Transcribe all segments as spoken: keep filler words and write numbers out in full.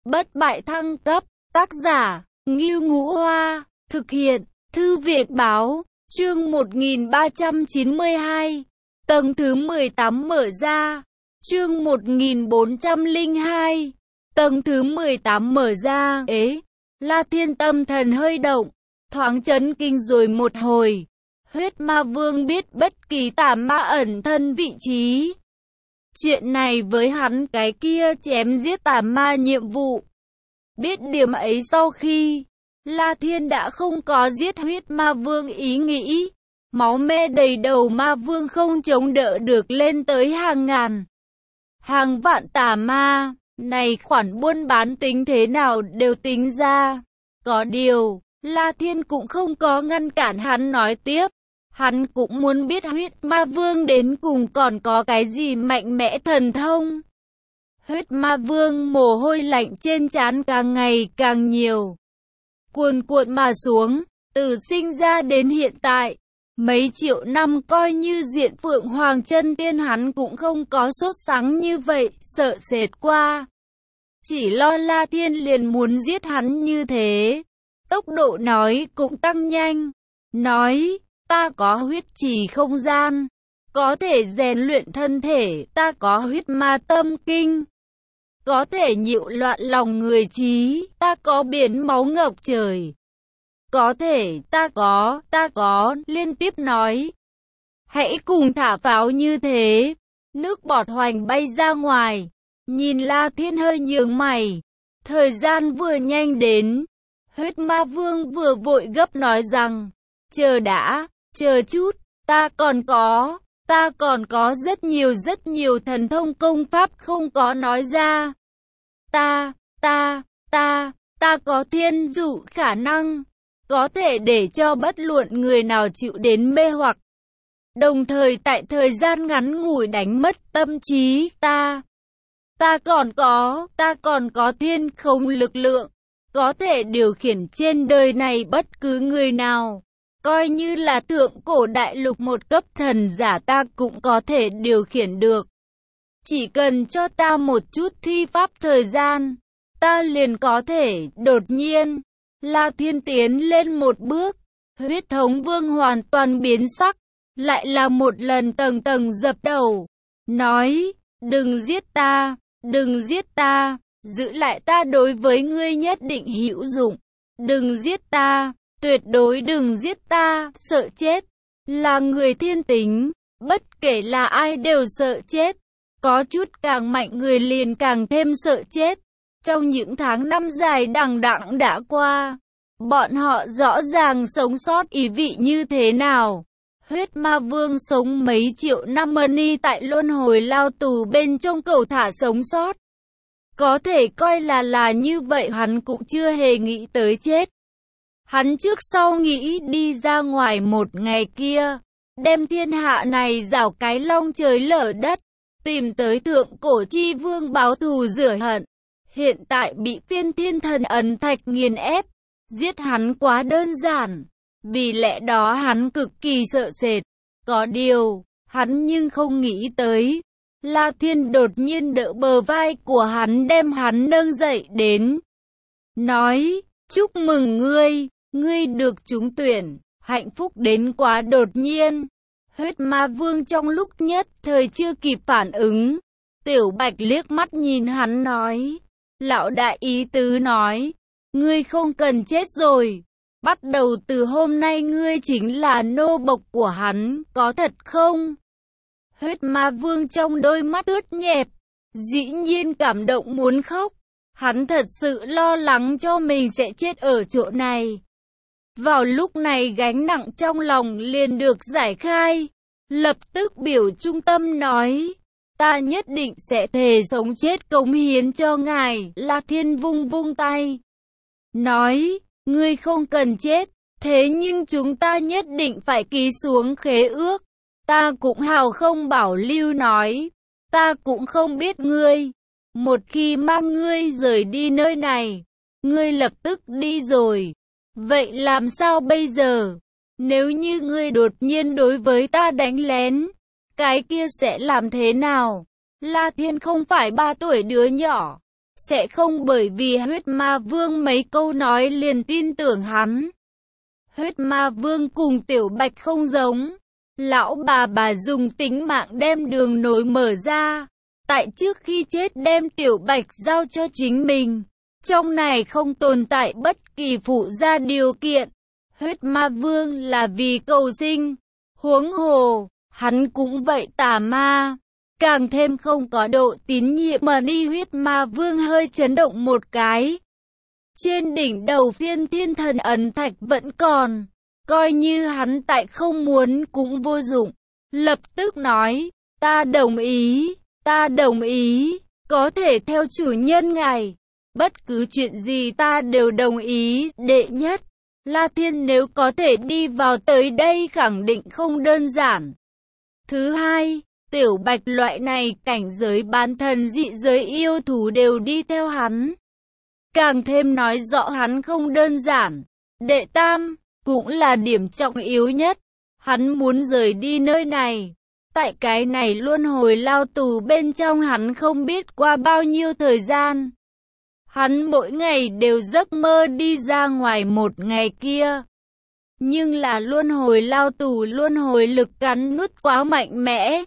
bất bại thăng cấp, tác giả, Ngưu Ngũ Hoa, thực hiện, Thư viện Báo, chương một nghìn ba trăm chín mươi hai, tầng thứ mười tám mở ra, chương một nghìn bốn trăm lẻ hai, tầng thứ mười tám mở ra, ế, La Thiên tâm thần hơi động, thoáng chấn kinh rồi một hồi. Huyết Ma Vương biết bất kỳ tà ma ẩn thân vị trí. Chuyện này với hắn cái kia chém giết tà ma nhiệm vụ. Biết điểm ấy sau khi, La Thiên đã không có giết Huyết Ma Vương ý nghĩ. Máu me đầy đầu Ma Vương không chống đỡ được lên tới hàng ngàn, hàng vạn tà ma. Này khoản buôn bán tính thế nào đều tính ra. Có điều, La Thiên cũng không có ngăn cản hắn nói tiếp. Hắn cũng muốn biết Huyết Ma Vương đến cùng còn có cái gì mạnh mẽ thần thông. Huyết Ma Vương mồ hôi lạnh trên trán càng ngày càng nhiều, cuồn cuộn mà xuống. Từ sinh ra đến hiện tại, mấy triệu năm coi như diện Phượng Hoàng chân tiên hắn cũng không có sốt sắng như vậy, sợ sệt qua. Chỉ lo La Thiên liền muốn giết hắn như thế. Tốc độ nói cũng tăng nhanh. Nói, ta có huyết trì không gian, có thể rèn luyện thân thể, ta có huyết ma tâm kinh, có thể nhịu loạn lòng người trí, ta có biến máu ngập trời, có thể, ta có, ta có, liên tiếp nói. Hãy cùng thả pháo như thế. Nước bọt hoành bay ra ngoài. Nhìn La Thiên hơi nhướng mày. Thời gian vừa nhanh đến. Huyết Ma Vương vừa vội gấp nói rằng, chờ đã, chờ chút, ta còn có, ta còn có rất nhiều rất nhiều thần thông công pháp không có nói ra. Ta, ta, ta, ta có thiên dụ khả năng, có thể để cho bất luận người nào chịu đến mê hoặc. Đồng thời tại thời gian ngắn ngủi đánh mất tâm trí ta. Ta còn có, ta còn có thiên không lực lượng, có thể điều khiển trên đời này bất cứ người nào. Coi như là thượng cổ đại lục một cấp thần giả ta cũng có thể điều khiển được. Chỉ cần cho ta một chút thi pháp thời gian, ta liền có thể, đột nhiên. La Thiên tiến lên một bước, huyết thống vương hoàn toàn biến sắc, lại là một lần tầng tầng dập đầu, nói, đừng giết ta, đừng giết ta, giữ lại ta đối với ngươi nhất định hữu dụng, đừng giết ta, tuyệt đối đừng giết ta, sợ chết, là người thiên tính, bất kể là ai đều sợ chết, có chút càng mạnh người liền càng thêm sợ chết. Trong những tháng năm dài đằng đẵng đã qua, bọn họ rõ ràng sống sót ý vị như thế nào. Huyết Ma Vương sống mấy triệu năm ni tại luân hồi lao tù bên trong cầu thả sống sót. Có thể coi là là như vậy, hắn cũng chưa hề nghĩ tới chết. Hắn trước sau nghĩ đi ra ngoài một ngày kia, đem thiên hạ này rảo cái long trời lở đất, tìm tới thượng cổ chi vương báo thù rửa hận. Hiện tại bị phiên thiên thần ấn thạch nghiền ép, giết hắn quá đơn giản, vì lẽ đó hắn cực kỳ sợ sệt. Có điều, hắn nhưng không nghĩ tới, La Thiên đột nhiên đỡ bờ vai của hắn đem hắn nâng dậy đến. Nói, chúc mừng ngươi, ngươi được trúng tuyển, hạnh phúc đến quá đột nhiên. Huyết Ma Vương trong lúc nhất thời chưa kịp phản ứng. Tiểu Bạch liếc mắt nhìn hắn nói, lão đại ý tứ nói, ngươi không cần chết rồi. Bắt đầu từ hôm nay ngươi chính là nô bộc của hắn, có thật không? Huyết Ma Vương trong đôi mắt ướt nhẹp, dĩ nhiên cảm động muốn khóc. Hắn thật sự lo lắng cho mình sẽ chết ở chỗ này. Vào lúc này gánh nặng trong lòng liền được giải khai. Lập tức biểu trung tâm nói, ta nhất định sẽ thề sống chết cống hiến cho ngài. La Thiên vung vung tay, nói, ngươi không cần chết, thế nhưng chúng ta nhất định phải ký xuống khế ước. Ta cũng hào không bảo lưu nói, ta cũng không biết ngươi. Một khi mang ngươi rời đi nơi này, ngươi lập tức đi rồi. Vậy làm sao bây giờ? Nếu như ngươi đột nhiên đối với ta đánh lén, cái kia sẽ làm thế nào? La Thiên không phải ba tuổi đứa nhỏ, sẽ không bởi vì huyết ma vương mấy câu nói liền tin tưởng hắn. Huyết ma vương cùng Tiểu Bạch không giống. Lão bà bà dùng tính mạng đem đường nối mở ra. Tại trước khi chết đem Tiểu Bạch giao cho chính mình. Trong này không tồn tại bất kỳ phụ gia điều kiện. Huyết ma vương là vì cầu sinh. Huống hồ, hắn cũng vậy tà ma. Càng thêm không có độ tín nhiệm mà đi. Huyết ma vương hơi chấn động một cái. Trên đỉnh đầu Phiên Thiên Thần ấn thạch vẫn còn. Coi như hắn tại không muốn cũng vô dụng. Lập tức nói, ta đồng ý, ta đồng ý, có thể theo chủ nhân ngài. Bất cứ chuyện gì ta đều đồng ý. Đệ nhất, La Thiên nếu có thể đi vào tới đây khẳng định không đơn giản. Thứ hai, Tiểu Bạch loại này cảnh giới bán thần dị giới yêu thú đều đi theo hắn. Càng thêm nói rõ hắn không đơn giản. Đệ tam, cũng là điểm trọng yếu nhất. Hắn muốn rời đi nơi này. Tại cái này luân hồi lao tù bên trong hắn không biết qua bao nhiêu thời gian. Hắn mỗi ngày đều giấc mơ đi ra ngoài một ngày kia. Nhưng là luân hồi lao tù luân hồi lực cắn nuốt quá mạnh mẽ.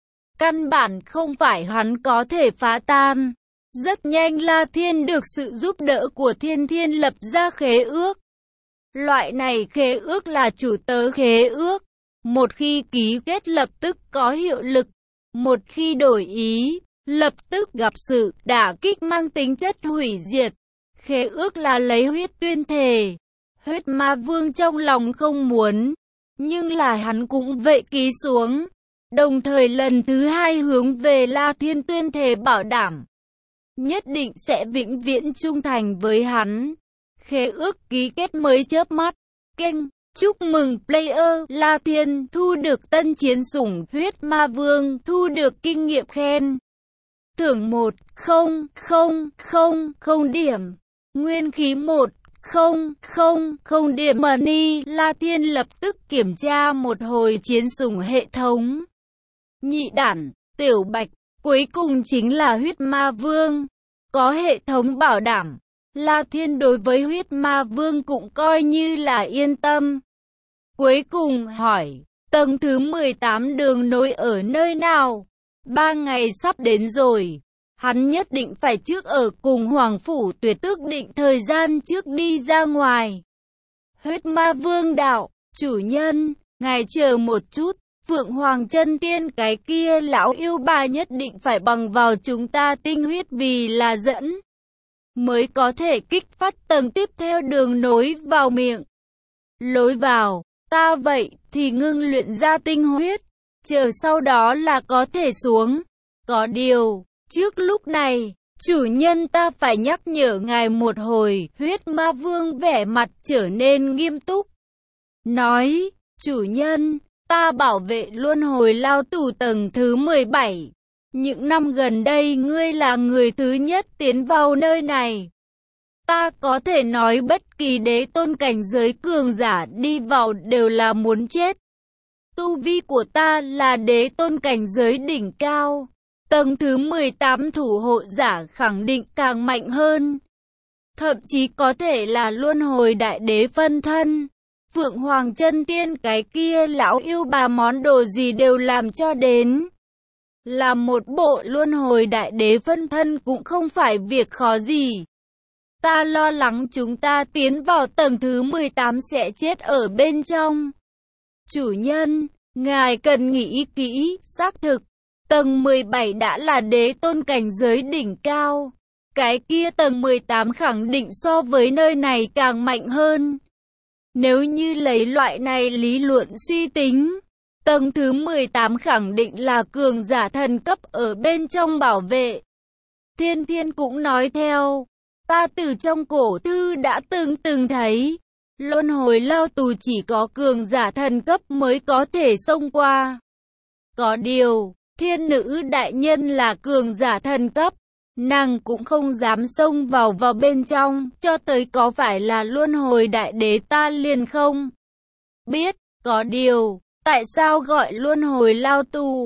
Căn bản không phải hắn có thể phá tan. Rất nhanh La Thiên được sự giúp đỡ của Thiên Thiên lập ra khế ước. Loại này khế ước là chủ tớ khế ước. Một khi ký kết lập tức có hiệu lực. Một khi đổi ý, lập tức gặp sự đả kích mang tính chất hủy diệt. Khế ước là lấy huyết tuyên thề. Huyết ma vương trong lòng không muốn, nhưng là hắn cũng vậy ký xuống. Đồng thời lần thứ hai hướng về La Thiên tuyên thề bảo đảm. Nhất định sẽ vĩnh viễn trung thành với hắn. Khế ước ký kết mới chớp mắt. Kênh, chúc mừng player La Thiên thu được tân chiến sủng huyết ma vương, thu được kinh nghiệm khen. Thưởng một không không không không điểm. Nguyên khí một không không không điểm money. La Thiên lập tức kiểm tra một hồi chiến sủng hệ thống. Nhị đản, Tiểu Bạch, cuối cùng chính là huyết ma vương. Có hệ thống bảo đảm. La Thiên đối với huyết ma vương cũng coi như là yên tâm. Cuối cùng hỏi, tầng thứ mười tám đường nối ở nơi nào? Ba ngày sắp đến rồi. Hắn nhất định phải trước ở cùng Hoàng Phủ Tuyệt Tước định thời gian trước đi ra ngoài. Huyết ma vương đạo, chủ nhân, ngài chờ một chút. Phượng Hoàng chân tiên cái kia lão yêu bà nhất định phải bằng vào chúng ta tinh huyết vì là dẫn. Mới có thể kích phát tầng tiếp theo đường nối vào miệng. Lối vào, ta vậy thì ngưng luyện ra tinh huyết. Chờ sau đó là có thể xuống. Có điều, trước lúc này, chủ nhân ta phải nhắc nhở ngài một hồi. Huyết ma vương vẻ mặt trở nên nghiêm túc. Nói, chủ nhân, ta bảo vệ luân hồi lao tù tầng thứ mười bảy. Những năm gần đây ngươi là người thứ nhất tiến vào nơi này. Ta có thể nói bất kỳ đế tôn cảnh giới cường giả đi vào đều là muốn chết. Tu vi của ta là đế tôn cảnh giới đỉnh cao. Tầng thứ mười tám thủ hộ giả khẳng định càng mạnh hơn. Thậm chí có thể là luân hồi đại đế phân thân. Phượng Hoàng chân tiên cái kia lão yêu bà món đồ gì đều làm cho đến. Là một bộ luân hồi đại đế phân thân cũng không phải việc khó gì. Ta lo lắng chúng ta tiến vào tầng thứ mười tám sẽ chết ở bên trong. Chủ nhân, ngài cần nghĩ kỹ, xác thực. Tầng mười bảy đã là đế tôn cảnh giới đỉnh cao. Cái kia tầng mười tám khẳng định so với nơi này càng mạnh hơn. Nếu như lấy loại này lý luận suy tính, tầng thứ mười tám khẳng định là cường giả thần cấp ở bên trong bảo vệ. Thiên Thiên cũng nói theo, ta từ trong cổ thư đã từng từng thấy, luân hồi lao tù chỉ có cường giả thần cấp mới có thể xông qua. Có điều, thiên nữ đại nhân là cường giả thần cấp, nàng cũng không dám xông vào vào bên trong, cho tới có phải là luân hồi đại đế ta liền không biết. Có điều, tại sao gọi luân hồi lao tù?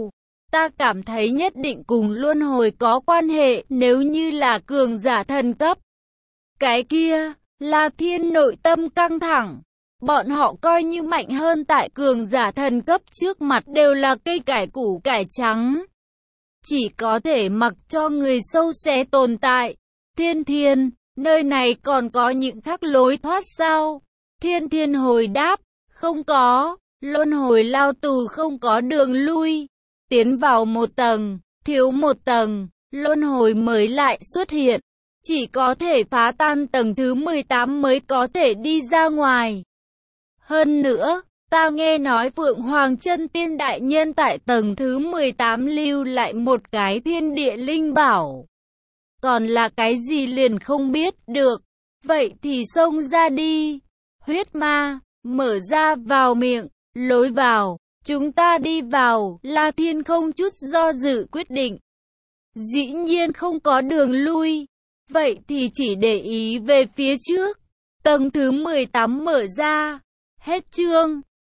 Ta cảm thấy nhất định cùng luân hồi có quan hệ, nếu như là cường giả thần cấp. Cái kia, La Thiên nội tâm căng thẳng. Bọn họ coi như mạnh hơn tại cường giả thần cấp trước mặt đều là cây cải củ cải trắng. Chỉ có thể mặc cho người sâu xé tồn tại. Thiên Thiên, nơi này còn có những khác lối thoát sao? Thiên Thiên hồi đáp, không có, luân hồi lao tù không có đường lui. Tiến vào một tầng, thiếu một tầng, luân hồi mới lại xuất hiện. Chỉ có thể phá tan tầng thứ mười tám mới có thể đi ra ngoài. Hơn nữa, ta nghe nói Phượng Hoàng Chân Tiên đại nhân tại tầng thứ mười tám lưu lại một cái thiên địa linh bảo. Còn là cái gì liền không biết được. Vậy thì xông ra đi. Huyết ma, mở ra vào miệng, lối vào. Chúng ta đi vào, La Thiên không chút do dự quyết định. Dĩ nhiên không có đường lui. Vậy thì chỉ để ý về phía trước. Tầng thứ mười tám mở ra. Hết chương.